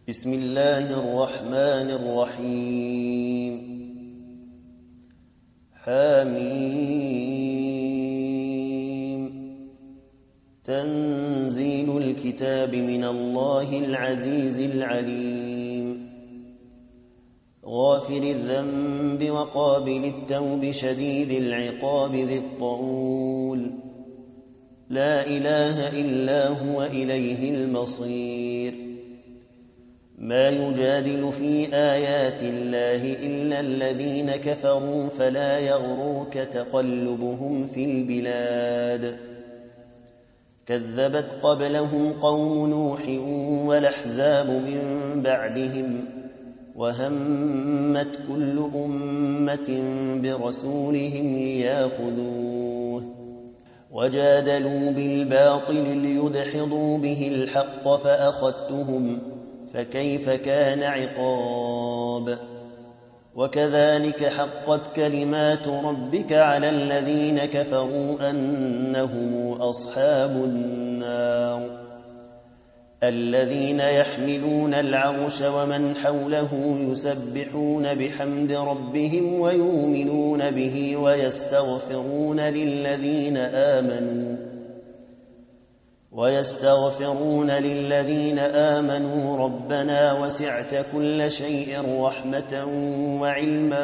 بسم الله الرحمن الرحيم. حميم. تنزيل الكتاب من الله العزيز العليم. غافر الذنب وقابل التوب شديد العقاب ذي الطول. لا إله إلا هو إليه المصير. ما يجادل في آيات الله إلا الذين كفروا فلا يغرك تقلبهم في البلاد. كذبت قبلهم قوم نوح والأحزاب من بعدهم وهمت كل أمة برسولهم ليأخذوه وجادلوا بالباطل ليدحضوا به الحق فأخذتهم فكيف كان عقاب. وكذلك حقت كلمات ربك على الذين كفروا أنهم أصحاب النار. الذين يحملون العرش ومن حوله يسبحون بحمد ربهم ويؤمنون به ويستغفرون للذين آمنوا ربنا وسعت كل شيء رحمة وعلما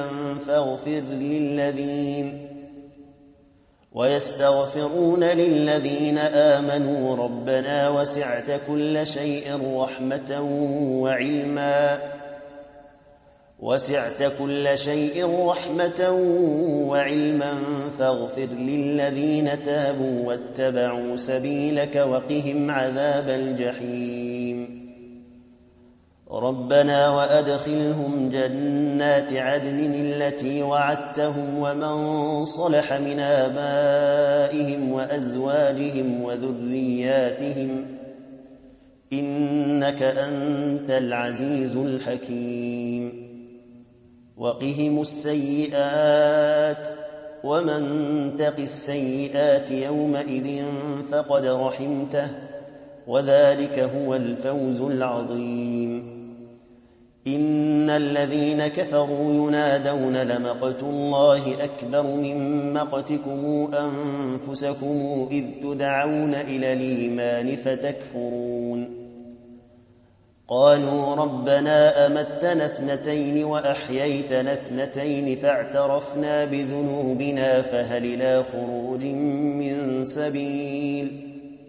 فاغفر للذين تابوا واتبعوا سبيلك وقهم عذاب الجحيم. ربنا وأدخلهم جنات عدن التي وعدتهم ومن صلح من آبائهم وأزواجهم وذرياتهم إنك أنت العزيز الحكيم. وقهم السيئات ومن تق السيئات يومئذ فقد رحمته وذلك هو الفوز العظيم. إن الذين كفروا ينادون لمقت الله أكبر من مقتكم أنفسكم إذ تدعون إلى الإيمان فتكفرون. قالوا ربنا أمتنا اثنتين وأحييتنا اثنتين فاعترفنا بذنوبنا فهل إلى خروج من سبيل.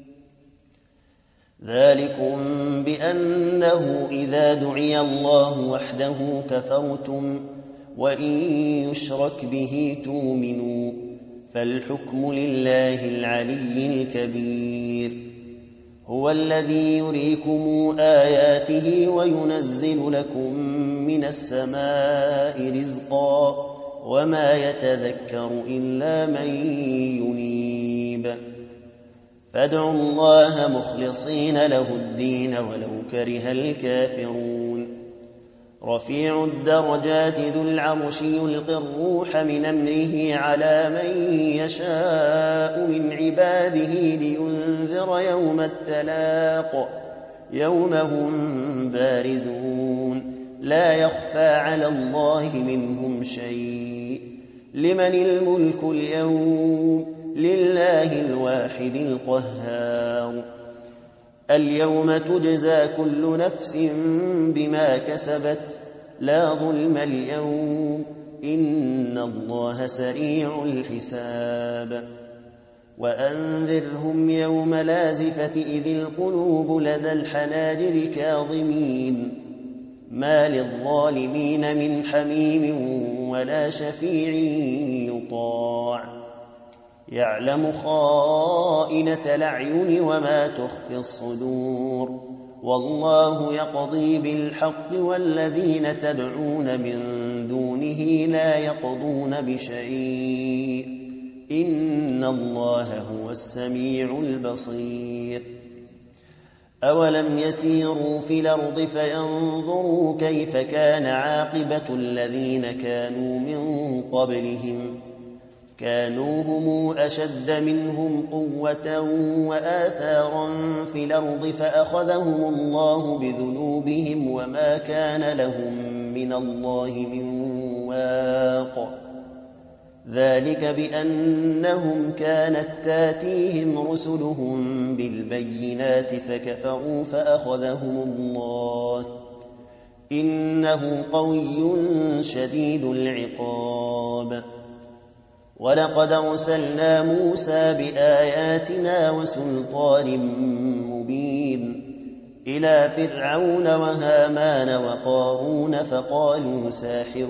ذلكم بأنه إذا دعي الله وحده كفرتم وإن يشرك به تؤمنوا فالحكم لله العلي الكبير. هو الذي يريكم آياته وينزل لكم من السماء رزقا وما يتذكر إلا من ينيب. فادعوا الله مخلصين له الدين ولو كره الكافرون. رفيع الدرجات ذو العرش يلقي الروح من أمره على من يشاء من عباده لينذر يوم التلاق يوم هم بارزون لا يخفى على الله منهم شيء. لمن الملك اليوم لله الواحد القهار. اليوم تجزى كل نفس بما كسبت لا ظلم اليوم إن الله سريع الحساب. وأنذرهم يوم لازفة إذ القلوب لدى الحناجر كاظمين ما للظالمين من حميم ولا شفيع يطاع. يعلم خائنة الأعين وما تخفي الصدور والله يقضي بالحق والذين تدعون من دونه لا يقضون بشيء إن الله هو السميع البصير. أولم يسيروا في الأرض فينظروا كيف كان عاقبة الذين كانوا من قبلهم كانوا هم أشد منهم قوة وآثارا في الأرض فأخذهم الله بذنوبهم وما كان لهم من الله من واق ذلك بأنهم كانت تاتيهم رسلهم بالبينات فكفروا فأخذهم الله إنه قوي شديد العقاب ولقد أرسلنا موسى بآياتنا وسلطان مبين إلى فرعون وهامان وقارون فقالوا ساحر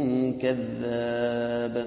كذاب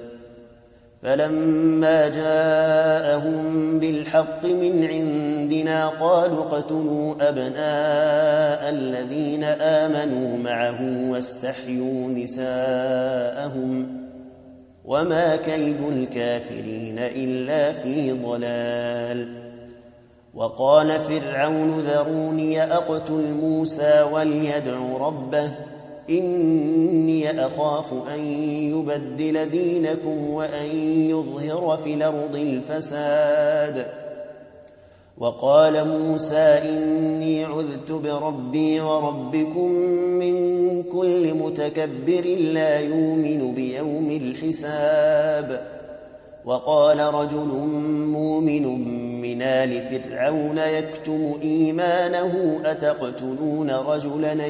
فلما جاءهم بالحق من عندنا قالوا اقتلوا أبناء الذين آمنوا معه واستحيوا نساءهم وما كيد الكافرين إلا في ضلال وقال فرعون ذروني أقتل موسى وليدع ربه إني أخاف أن يبدل دينكم وأن يظهر في الأرض الفساد وقال موسى إني عذت بربي وربكم من كل متكبر لا يؤمن بيوم الحساب وقال رجل مؤمن من آل فرعون يكتم إيمانه أتقتلون رجلا أن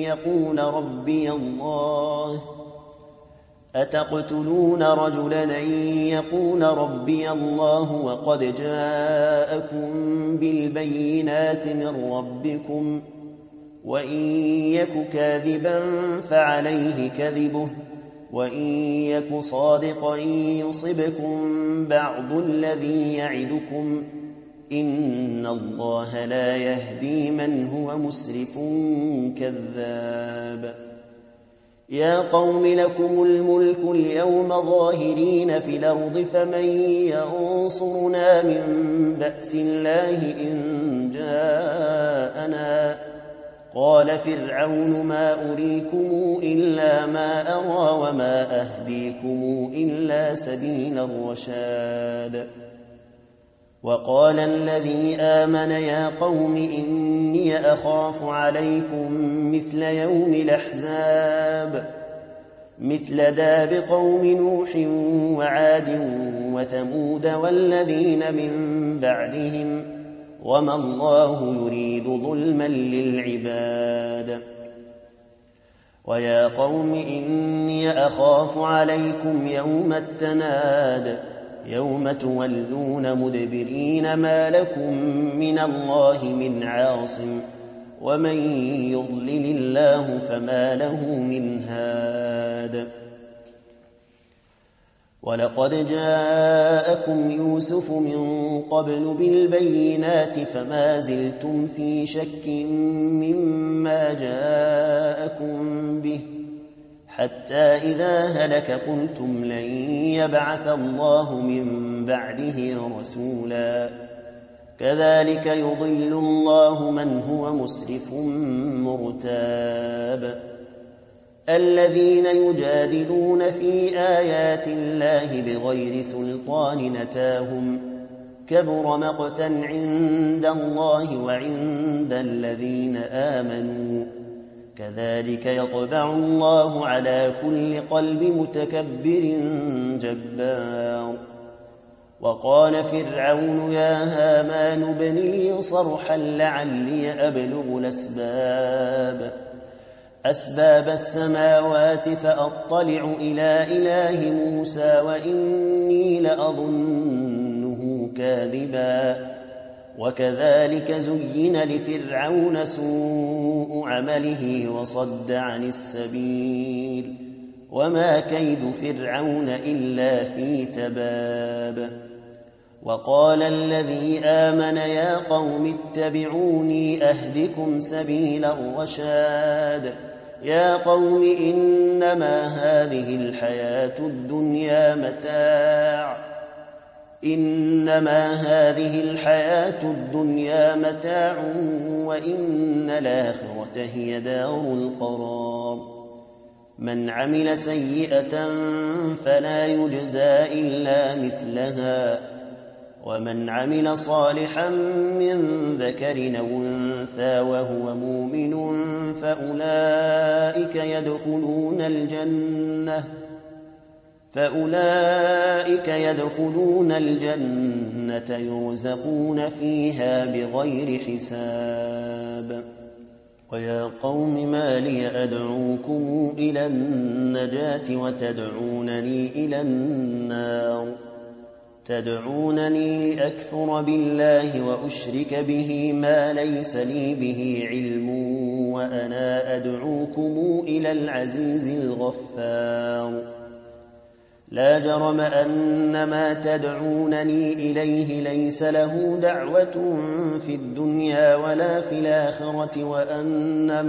يقول ربي الله وقد جاءكم بالبينات من ربكم وإن يك كاذبا فعليه كذبه وإن يك صادقا يصبكم بعض الذي يعدكم إن الله لا يهدي من هو مسرف كذاب يا قوم لكم الملك اليوم ظاهرين في الأرض فمن ينصرنا من بأس الله إن جاءنا قال فرعون ما أريكم إلا ما أرى وما أهديكم إلا سبيل الرشاد وقال الذي آمن يا قوم إني أخاف عليكم مثل يوم الأحزاب مثل داب قوم نوح وعاد وثمود والذين من بعدهم وما الله يريد ظلما للعباد ويا قوم إني أخاف عليكم يوم التناد يوم تولون مدبرين ما لكم من الله من عاصم ومن يضلل الله فما له من هاد ولقد جاءكم يوسف من قبل بالبينات فما زلتم في شك مما جاءكم به حتى إذا هلك قلتم لن يبعث الله من بعده رسولا كذلك يضل الله من هو مسرف مرتاب الذين يجادلون في آيات الله بغير سلطان أتاهم كبر مقتا عند الله وعند الذين آمنوا كذلك يطبع الله على كل قلب متكبر جبار وقال فرعون يا هامان ابن لي صرحا لعلي أبلغ أسباب السماوات فأطلع إلى إله موسى وإني لأظنه كاذبا وكذلك زين لفرعون سوء عمله وصد عن السبيل وما كيد فرعون إلا في تباب وقال الذي آمن يا قوم اتبعوني أهدكم سبيل الرشاد يا قوم إنما هذه الحياة الدنيا متاع وإن الآخرة هي دار القرار من عمل سيئة فلا يجزى إلا مثلها ومن عمل صالحا من ذكر أو أنثى وهو مؤمن فأولئك يدخلون الجنة يرزقون فيها بغير حساب. ويا قوم ما لي أدعوكم إلى النجاة وتدعونني إلى النار تدعونني لأكفر بالله وأشرك به ما ليس لي به علم وأنا أدعوكم إلى العزيز الغفار. لا جرم أن ما تدعونني إليه ليس له دعوة في الدنيا ولا في الآخرة وأن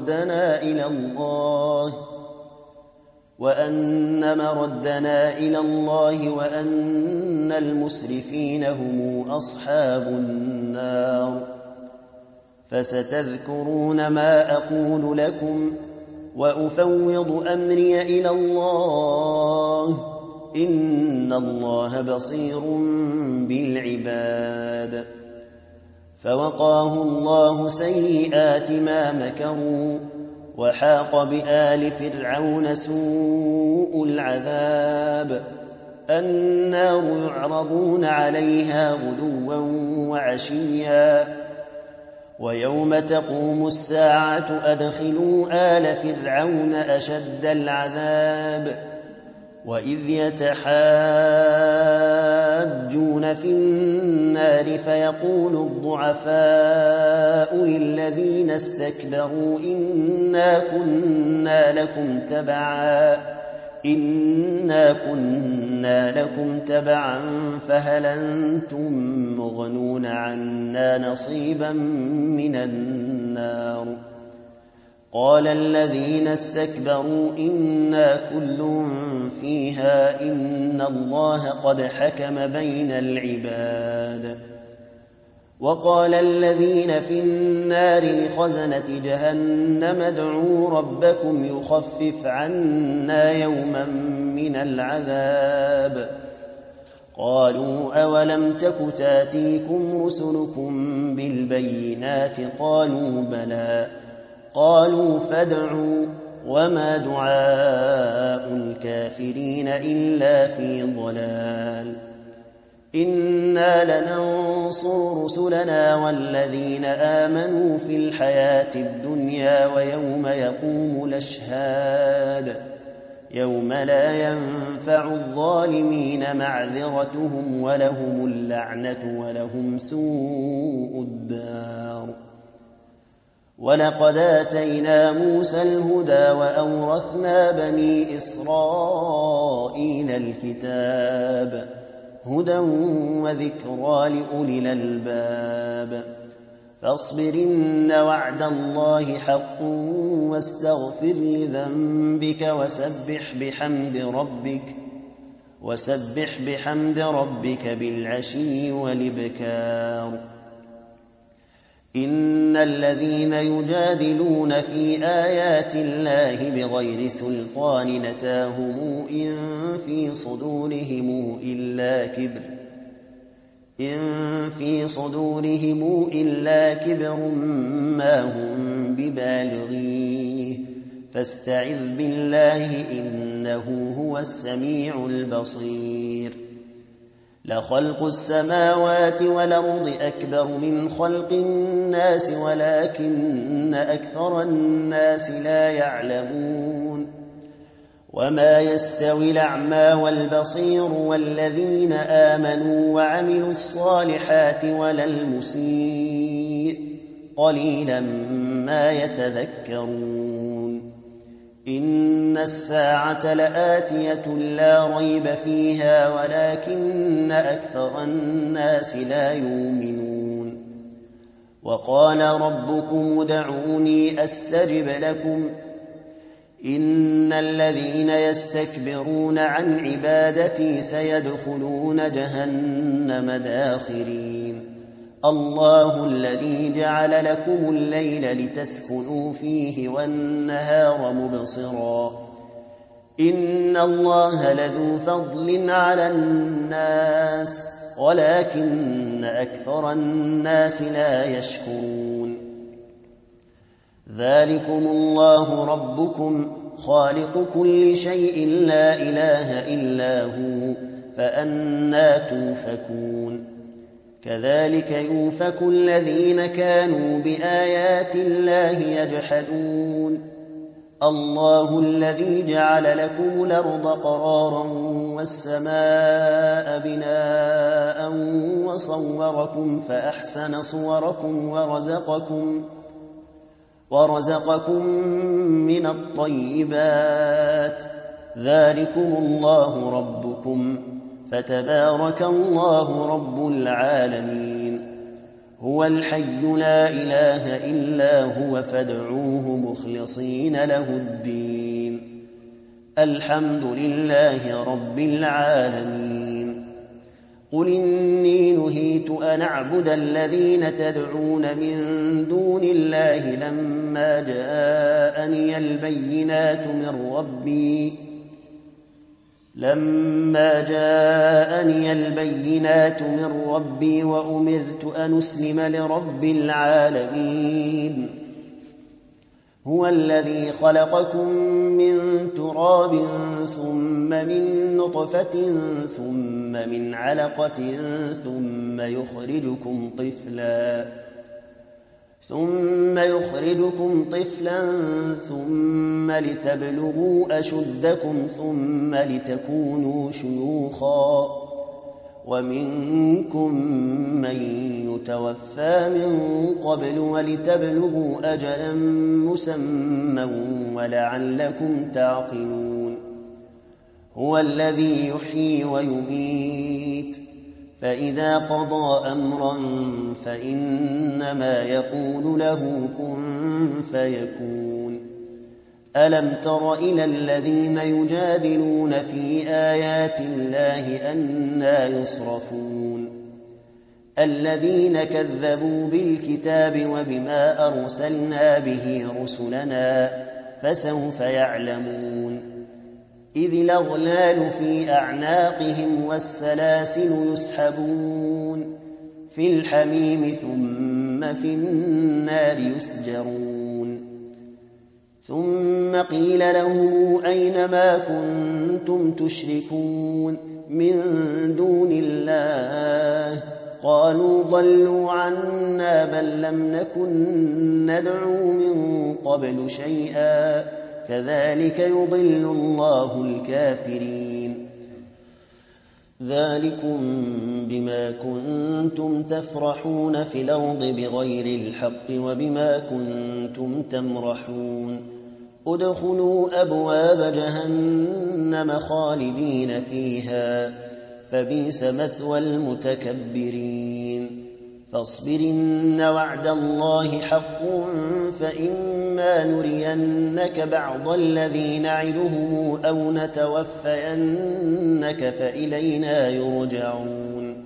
مردنا إلى الله وأن المسرفين هم أصحاب النار. فستذكرون ما أقول لكم وأفوض أمري إلى الله إن الله بصير بالعباد. فوقاه الله سيئات ما مكروا وحاق بآل فرعون سوء العذاب. النار يعرضون عليها غدوا وعشيا ويوم تقوم الساعة أدخلوا آل فرعون أشد العذاب. وإذ يتحاجون في النار فيقول الضعفاء للذين استكبروا إنا كنا لكم تبعا فهل أنتم مغنون عنا نصيبا من النار. قال الذين استكبروا إنا كل فيها إن الله قد حكم بين العباد. وقال الذين في النار لخزنة جهنم ادعوا ربكم يخفف عنا يوما من العذاب. قالوا أولم تك تاتيكم رسلكم بالبينات قالوا بلى. قالوا فادعوا وما دعاء الكافرين إلا في ضلال. إنا لننصر رسلنا والذين آمنوا في الحياة الدنيا ويوم يقوم الأشهاد يوم لا ينفع الظالمين معذرتهم ولهم اللعنة ولهم سوء الدار. ولقد آتينا موسى الهدى وأورثنا بني إسرائيل الكتاب هدى وذكرى لأولي الألباب. فاصبر إن وعد الله حق واستغفر لذنبك وسبح بحمد ربك بالعشي والإبكار. إن الذين يجادلون في آيات الله بغير سلطان نتاهم إن في صدورهم إلا كبر ما هم ببالغيه فاستعذ بالله إنه هو السميع البصير. لخلق السماوات والأرض أكبر من خلق الناس ولكن أكثر الناس لا يعلمون. وما يستوي الأعمى والبصير والذين آمنوا وعملوا الصالحات ولا المسيء قليلا ما يتذكرون. إن الساعة لآتية لا ريب فيها ولكن أكثر الناس لا يؤمنون. وقال ربكم ادعوني أستجب لكم إن الذين يستكبرون عن عبادتي سيدخلون جهنم داخرين. الله الذي جعل لكم الليل لتسكنوا فيه والنهار مبصرا إن الله لذو فضل على الناس ولكن أكثر الناس لا يشكرون. ذلكم الله ربكم خالق كل شيء لا إله إلا هو فأنى توفكون. كذلك يؤفك الذين كانوا بآيات الله يجحدون. الله الذي جعل لكم الأرض قرارا والسماء بناء وصوركم فأحسن صوركم ورزقكم من الطيبات. ذلكم الله ربكم فتبارك الله رب العالمين. هو الحي لا إله إلا هو فادعوه مخلصين له الدين. الحمد لله رب العالمين. قل إني نهيت أن أعبد الذين تدعون من دون الله لما جاءني البينات من ربي وأمرت أن أسلم لرب العالمين. هو الذي خلقكم من تراب ثم من نطفة ثم من علقة ثم يخرجكم طفلا ثم لتبلغوا أشدكم ثم لتكونوا شيوخا ومنكم من يتوفى من قبل ولتبلغوا أجلا مسمى ولعلكم تعقلون. هو الذي يحيي ويميت فإذا قضى أمرا فإنما يقول له كن فيكون. ألم تر إلى الذين يجادلون في آيات الله أنى يصرفون. الذين كذبوا بالكتاب وبما أرسلنا به رسلنا فسوف يعلمون. إذ الأغلال في أعناقهم والسلاسل يسحبون في الحميم ثم في النار يسجرون. ثم قيل لهم أين ما كنتم تشركون من دون الله قالوا ضلوا عنا بل لم نكن ندعو من قبل شيئا كذلك يضل الله الكافرين. ذلكم بما كنتم تفرحون في الأرض بغير الحق وبما كنتم تمرحون. ادخلوا أبواب جهنم خالدين فيها فبئس مثوى المتكبرين. فاصبر إن وعد الله حق فإما نرينك بعض الذي نعدهم أو نتوفينك فإلينا يرجعون.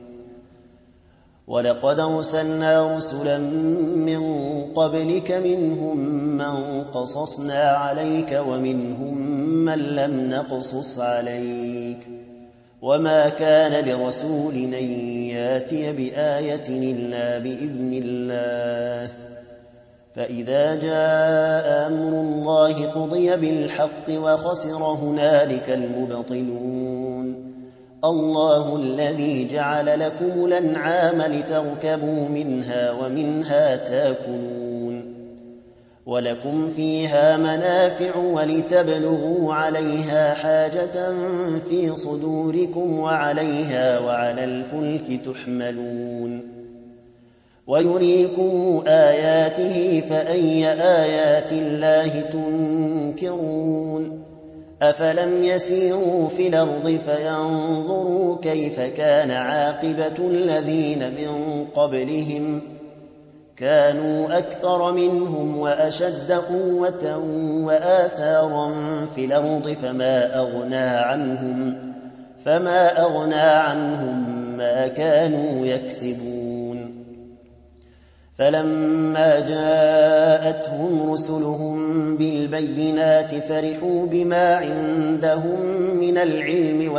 ولقد أرسلنا رسلا من قبلك منهم من قصصنا عليك ومنهم من لم نقصص عليك وما كان لرسول أن ياتي بآية إلا بإذن الله. فإذا جاء أمر الله قضي بالحق وخسر هنالك المبطلون. الله الذي جعل لكم الأنعام لتركبوا منها ومنها تاكلون ولكم فيها منافع ولتبلغوا عليها حاجة في صدوركم وعليها وعلى الفلك تحملون. ويريكم آياته فأي آيات الله تنكرون. أفلم يسيروا في الأرض فينظروا كيف كان عاقبة الذين من قبلهم كانوا أكثر منهم وأشد قوة وآثارا في الأرض فما أغنى عنهم ما كانوا يكسبون. فلما جاءتهم رسلهم بالبينات فرحوا بما عندهم من العلم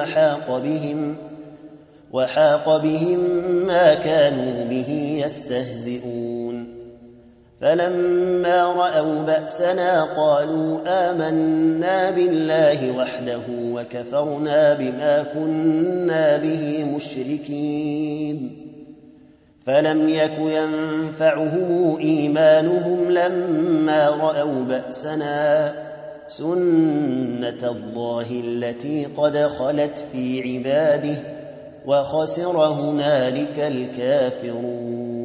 وحاق بهم ما كانوا به يستهزئون فلما رأوا بأسنا قالوا آمنا بالله وحده وكفرنا بما كنا به مشركين فلم يك ينفعهم إيمانهم لما رأوا بأسنا سنة الله التي قد خلت في عباده وخسر هنالك الكافرون